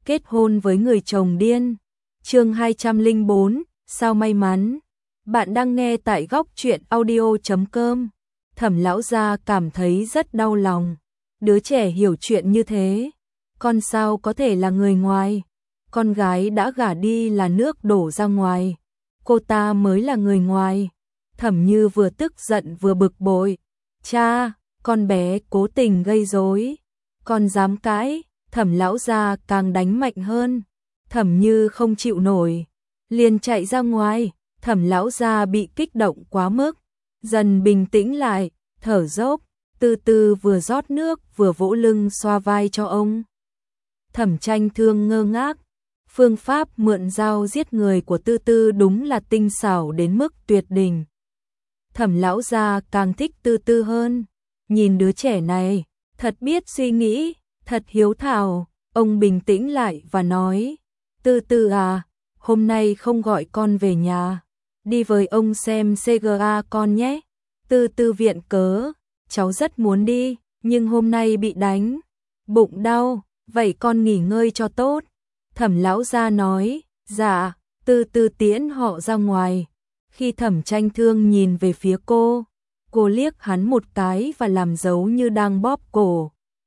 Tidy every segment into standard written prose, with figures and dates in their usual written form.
kết hôn với người chồng điên. Chương 204, sao may mắn. Bạn đang nghe tại góc truyện audio.com. Thẩm lão gia cảm thấy rất đau lòng. Đứa trẻ hiểu chuyện như thế, con sao có thể là người ngoài? Con gái đã gả đi là nước đổ ra ngoài, cô ta mới là người ngoài. Thẩm Như vừa tức giận vừa bực bội. Cha, con bé cố tình gây rối, con dám cãi? Thẩm lão gia càng đánh mạnh hơn. Thẩm Như không chịu nổi, liền chạy ra ngoài. Thẩm lão gia bị kích động quá mức, dần bình tĩnh lại, thở dốc, từ từ vừa rót nước vừa vỗ lưng xoa vai cho ông. Thẩm Tranh Thương ngơ ngác, phương pháp mượn dao giết người của Tư Tư đúng là tinh xảo đến mức tuyệt đỉnh. Thẩm lão gia càng thích Tư Tư hơn, nhìn đứa trẻ này, thật biết suy nghĩ, thật hiếu thảo. Ông bình tĩnh lại và nói, Tư Tư à, hôm nay không gọi con về nhà, đi với ông xem CGA con nhé. Tư Tư viện cớ, cháu rất muốn đi, nhưng hôm nay bị đánh, bụng đau, vậy con nghỉ ngơi cho tốt. Thẩm lão gia nói, dạ. Tư Tư tiễn họ ra ngoài. Khi Thẩm Tranh Thương nhìn về phía cô liếc hắn một cái và làm dấu như đang bóp cổ.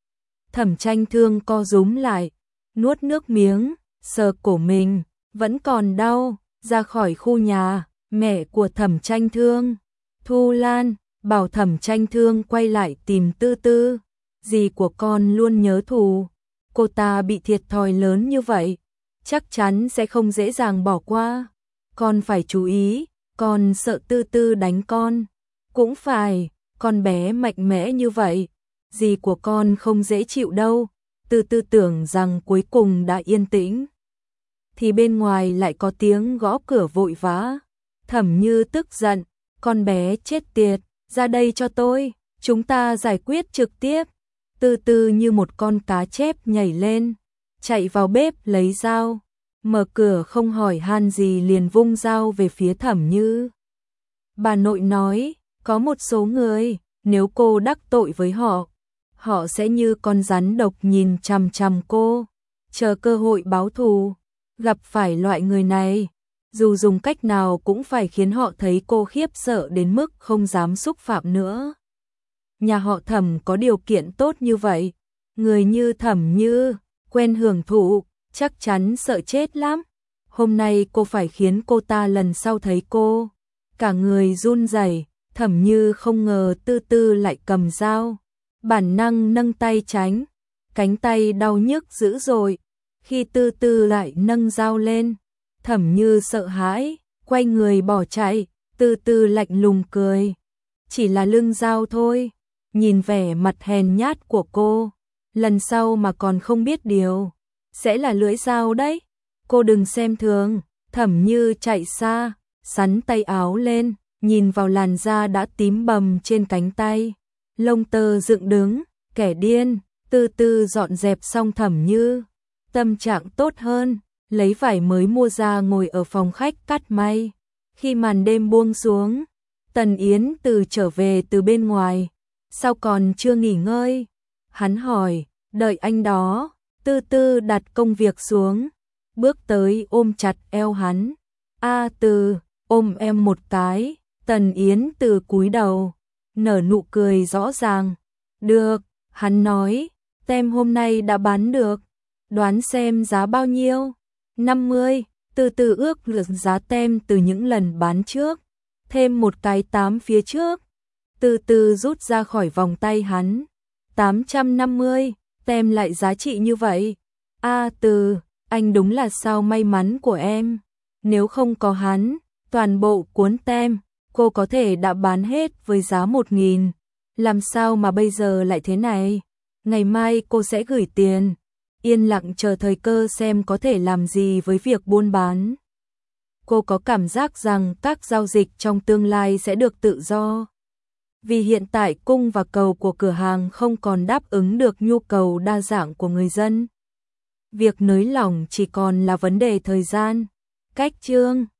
Thẩm Tranh Thương co rúm lại, nuốt nước miếng, sờ cổ mình, vẫn còn đau, ra khỏi khu nhà. Mẹ của Thẩm Tranh Thương, Thu Lan, bảo Thẩm Tranh Thương quay lại tìm Tư Tư. Dì của con luôn nhớ thù, cô ta bị thiệt thòi lớn như vậy, chắc chắn sẽ không dễ dàng bỏ qua. Con phải chú ý, con sợ Tư Tư đánh con. Cũng phải, con bé mạnh mẽ như vậy, dì của con không dễ chịu đâu. Tư Tư tưởng rằng cuối cùng đã yên tĩnh, thì bên ngoài lại có tiếng gõ cửa vội vã. Thẩm Như tức giận, con bé chết tiệt, ra đây cho tôi, chúng ta giải quyết trực tiếp. Tư Tư như một con cá chép nhảy lên, chạy vào bếp lấy dao, mở cửa không hỏi han gì liền vung dao về phía Thẩm Như. Bà nội nói, có một số người, nếu cô đắc tội với họ, họ sẽ như con rắn độc nhìn chằm chằm cô, chờ cơ hội báo thù. Gặp phải loại người này, dù dùng cách nào cũng phải khiến họ thấy cô khiếp sợ đến mức không dám xúc phạm nữa. Nhà họ Thẩm có điều kiện tốt như vậy, người như Thẩm Như, quen hưởng thụ, chắc chắn sợ chết lắm. Hôm nay cô phải khiến cô ta lần sau thấy cô cả người run rẩy. Thẩm Như không ngờ Tư Tư lại cầm dao, bản năng nâng tay tránh, cánh tay đau nhức dữ dội. Khi Tư Tư lại nâng dao lên, Thẩm Như sợ hãi, quay người bỏ chạy. Tư Tư lạnh lùng cười, chỉ là lưng dao thôi. Nhìn vẻ mặt hèn nhát của cô, lần sau mà còn không biết điều, sẽ là lưỡi dao đấy. Cô đừng xem thường. Thẩm Như chạy xa, xắn tay áo lên, nhìn vào làn da đã tím bầm trên cánh tay, lông tơ dựng đứng, kẻ điên. Tư Tư dọn dẹp xong Thẩm Như, tâm trạng tốt hơn, lấy vải mới mua ra ngồi ở phòng khách cắt may. Khi màn đêm buông xuống, Tần Yến Từ trở về từ bên ngoài. Sao còn chưa nghỉ ngơi? Hắn hỏi. Đợi anh đó. Tư Tư đặt công việc xuống, bước tới ôm chặt eo hắn. A Từ, ôm em một cái. Tần Yến Từ cúi đầu, nở nụ cười rõ ràng. Được, hắn nói, tem hôm nay đã bán được, đoán xem giá bao nhiêu? 50. Từ từ ước lượng giá tem từ những lần bán trước, thêm một cái 8 phía trước. Từ từ rút ra khỏi vòng tay hắn. 850, tem lại giá trị như vậy. A Từ, anh đúng là sao may mắn của em. Nếu không có hắn, toàn bộ cuốn tem, cô có thể đã bán hết với giá 1.000. Làm sao mà bây giờ lại thế này? Ngày mai cô sẽ gửi tiền. Yên lặng chờ thời cơ xem có thể làm gì với việc buôn bán. Cô có cảm giác rằng các giao dịch trong tương lai sẽ được tự do. Vì hiện tại cung và cầu của cửa hàng không còn đáp ứng được nhu cầu đa dạng của người dân. Việc nới lỏng chỉ còn là vấn đề thời gian. Cách chương